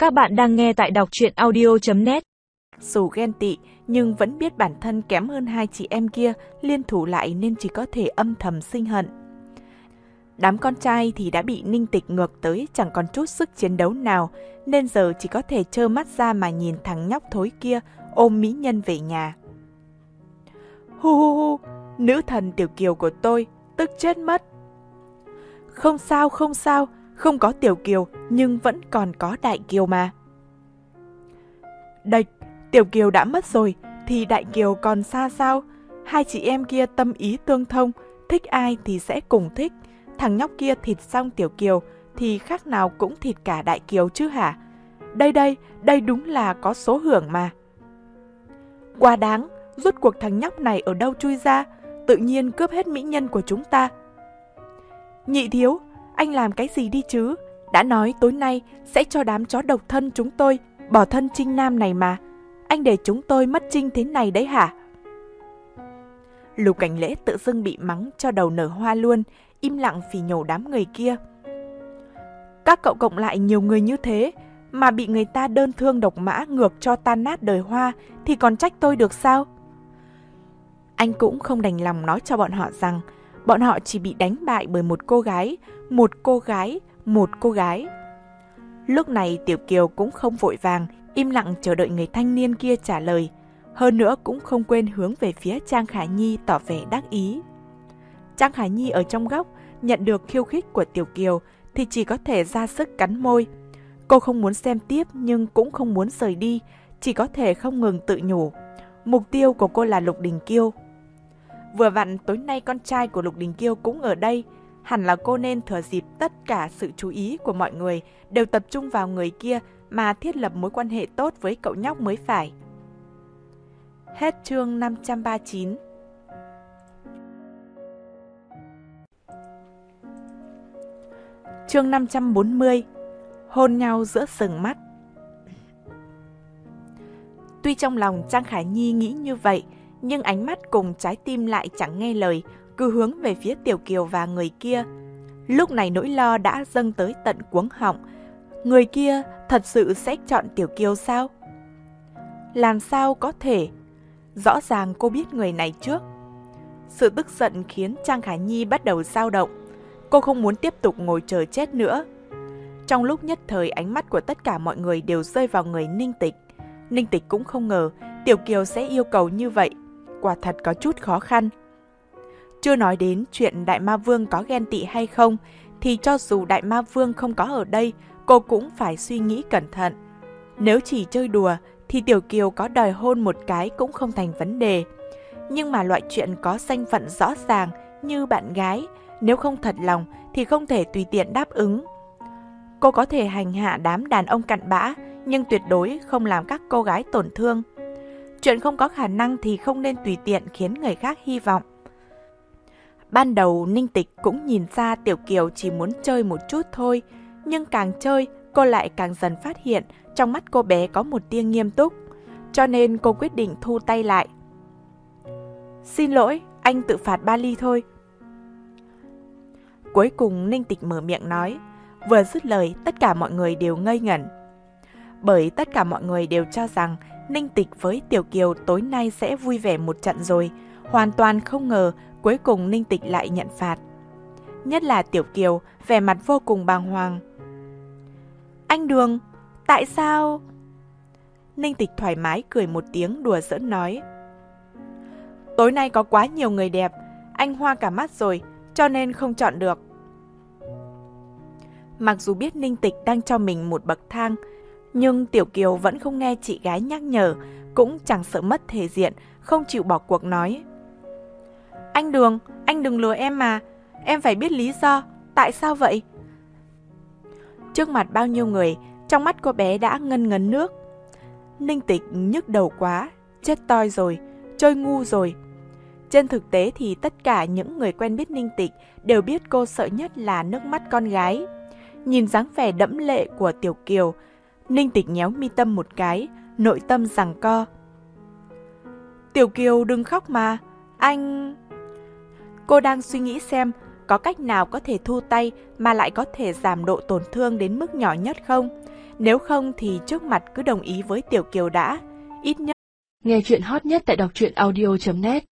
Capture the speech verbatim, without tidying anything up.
Các bạn đang nghe tại đọc truyện audio chấm net. Dù ghen tị nhưng vẫn biết bản thân kém hơn hai chị em kia, liên thủ lại nên chỉ có thể âm thầm sinh hận. Đám con trai thì đã bị Ninh Tịch ngược tới chẳng còn chút sức chiến đấu nào, nên giờ chỉ có thể trơ mắt ra mà nhìn thằng nhóc thối kia ôm mỹ nhân về nhà. Hu hu hu, nữ thần Tiểu Kiều của tôi, tức chết mất. Không sao, không sao, không có Tiểu Kiều nhưng vẫn còn có Đại Kiều mà. Địch, Tiểu Kiều đã mất rồi thì Đại Kiều còn xa sao? Hai chị em kia tâm ý tương thông, thích ai thì sẽ cùng thích. Thằng nhóc kia thịt xong Tiểu Kiều thì khác nào cũng thịt cả Đại Kiều chứ hả? Đây đây, đây đúng là có số hưởng mà. Quá đáng, rốt cuộc thằng nhóc này ở đâu chui ra, tự nhiên cướp hết mỹ nhân của chúng ta. Nhị thiếu, anh làm cái gì đi chứ? Đã nói tối nay sẽ cho đám chó độc thân chúng tôi bỏ thân Trinh Nam này mà. Anh để chúng tôi mất Trinh thế này đấy hả? Lục Cảnh Lễ tự dưng bị mắng cho đầu nở hoa luôn, im lặng phỉ nhổ đám người kia. Các cậu cộng lại nhiều người như thế mà bị người ta đơn thương độc mã ngược cho tan nát đời Hoa thì còn trách tôi được sao? Anh cũng không đành lòng nói cho bọn họ rằng bọn họ chỉ bị đánh bại bởi một cô gái, một cô gái, một cô gái. Lúc này Tiểu Kiều cũng không vội vàng, im lặng chờ đợi người thanh niên kia trả lời. Hơn nữa cũng không quên hướng về phía Trang Khả Nhi tỏ vẻ đắc ý. Trang Khả Nhi ở trong góc nhận được khiêu khích của Tiểu Kiều thì chỉ có thể ra sức cắn môi. Cô không muốn xem tiếp nhưng cũng không muốn rời đi, chỉ có thể không ngừng tự nhủ. Mục tiêu của cô là Lục Đình Kiêu. Vừa vặn tối nay con trai của Lục Đình Kiêu cũng ở đây, hẳn là cô nên thừa dịp tất cả sự chú ý của mọi người đều tập trung vào người kia mà thiết lập mối quan hệ tốt với cậu nhóc mới phải. Hết chương năm trăm ba mươi chín. Chương năm trăm bốn mươi. Hôn nhau giữa sừng mắt. Tuy trong lòng Trang Khả Nhi nghĩ như vậy, nhưng ánh mắt cùng trái tim lại chẳng nghe lời, cứ hướng về phía Tiểu Kiều và người kia. Lúc này nỗi lo đã dâng tới tận cuống họng. Người kia thật sự sẽ chọn Tiểu Kiều sao? Làm sao có thể? Rõ ràng cô biết người này trước. Sự tức giận khiến Trang Khả Nhi bắt đầu dao động. Cô không muốn tiếp tục ngồi chờ chết nữa. Trong lúc nhất thời ánh mắt của tất cả mọi người đều rơi vào người Ninh Tịch. Ninh Tịch cũng không ngờ Tiểu Kiều sẽ yêu cầu như vậy. Quả thật có chút khó khăn. Chưa nói đến chuyện Đại Ma Vương có ghen tị hay không, thì cho dù Đại Ma Vương không có ở đây, cô cũng phải suy nghĩ cẩn thận. Nếu chỉ chơi đùa, thì Tiểu Kiều có đòi hôn một cái cũng không thành vấn đề. Nhưng mà loại chuyện có danh phận rõ ràng như bạn gái, nếu không thật lòng thì không thể tùy tiện đáp ứng. Cô có thể hành hạ đám đàn ông cặn bã, nhưng tuyệt đối không làm các cô gái tổn thương. Chuyện không có khả năng thì không nên tùy tiện khiến người khác hy vọng. Ban đầu Ninh Tịch cũng nhìn ra Tiểu Kiều chỉ muốn chơi một chút thôi, nhưng càng chơi cô lại càng dần phát hiện trong mắt cô bé có một tia nghiêm túc, cho nên cô quyết định thu tay lại. Xin lỗi, anh tự phạt ba ly thôi. Cuối cùng Ninh Tịch mở miệng nói, vừa dứt lời tất cả mọi người đều ngây ngẩn. Bởi tất cả mọi người đều cho rằng Ninh Tịch với Tiểu Kiều tối nay sẽ vui vẻ một trận rồi, hoàn toàn không ngờ cuối cùng Ninh Tịch lại nhận phạt. Nhất là Tiểu Kiều, vẻ mặt vô cùng bàng hoàng. Anh Đường, tại sao? Ninh Tịch thoải mái cười một tiếng đùa giỡn nói. Tối nay có quá nhiều người đẹp, anh hoa cả mắt rồi, cho nên không chọn được. Mặc dù biết Ninh Tịch đang cho mình một bậc thang, nhưng Tiểu Kiều vẫn không nghe chị gái nhắc nhở, cũng chẳng sợ mất thể diện, không chịu bỏ cuộc nói. Anh Đường, anh đừng lừa em mà, em phải biết lý do, tại sao vậy? Trước mặt bao nhiêu người, trong mắt cô bé đã ngân ngấn nước. Ninh Tịch nhức đầu quá, chết toi rồi, chơi ngu rồi. Trên thực tế thì tất cả những người quen biết Ninh Tịch đều biết cô sợ nhất là nước mắt con gái. Nhìn dáng vẻ đẫm lệ của Tiểu Kiều, Ninh Tịch nhéo mi tâm một cái, nội tâm giằng co. Tiểu Kiều đừng khóc mà, anh... Cô đang suy nghĩ xem có cách nào có thể thu tay mà lại có thể giảm độ tổn thương đến mức nhỏ nhất không? Nếu không thì trước mặt cứ đồng ý với Tiểu Kiều đã, ít nhất. Nghe chuyện hot nhất tại đọc truyện audio chấm net